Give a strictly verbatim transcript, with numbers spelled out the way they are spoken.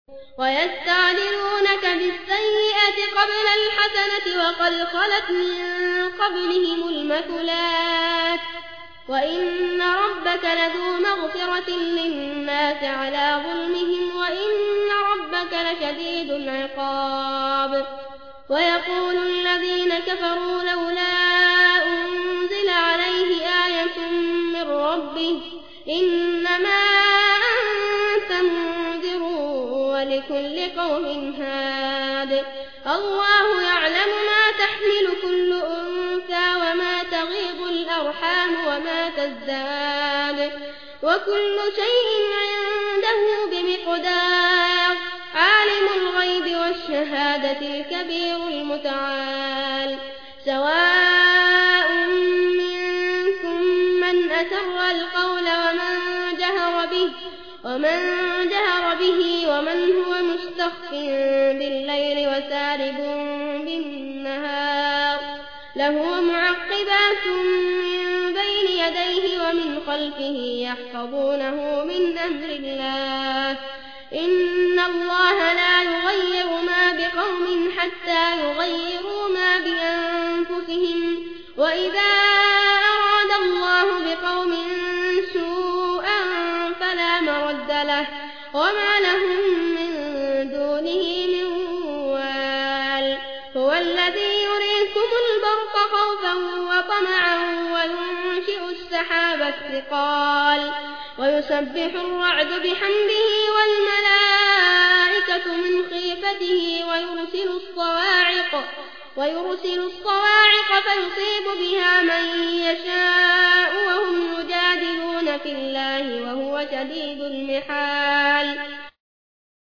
ويستعجلونك بالسيئة قبل الحسنة وقد خلت من قبلهم المثلات وإن ربك لذو مغفرة للناس على ظلمهم وإن ربك لشديد العقاب. ويقول الذين كفروا لولا أنزل عليه آية من ربه إنما أنت منذر ولكل قوم هاد. الله يعلم ما تحمل كل أنثى وما تغيض الأرحام وما تزداد وكل شيء عنده بمقدار. عالم الغيب والشهادة الكبير المتعال. سواء منكم من أسر القول ومن جهر به ومن جهر به ومن هو مستخف بالليل وسارب بالنهار له معقبات من بين يديه ومن خلفه يحفظونه من أمر الله. إن الله لا يغير ما بقوم حتى يغيروا ما بأنفسهم وإذا أراد الله بقوم سوءا فلا مرد له وما لهم من دونه من وال. هو الذي يريكم البرق خوفا وطمعا وينشئ السحاب الثقال ويسبح الرعد بحمده والملائكة من خيفته ويرسل الصواعق ويرسل الصواعق فيصيب بها من يشاء وهم يجادلون في الله وهو شديد المحال.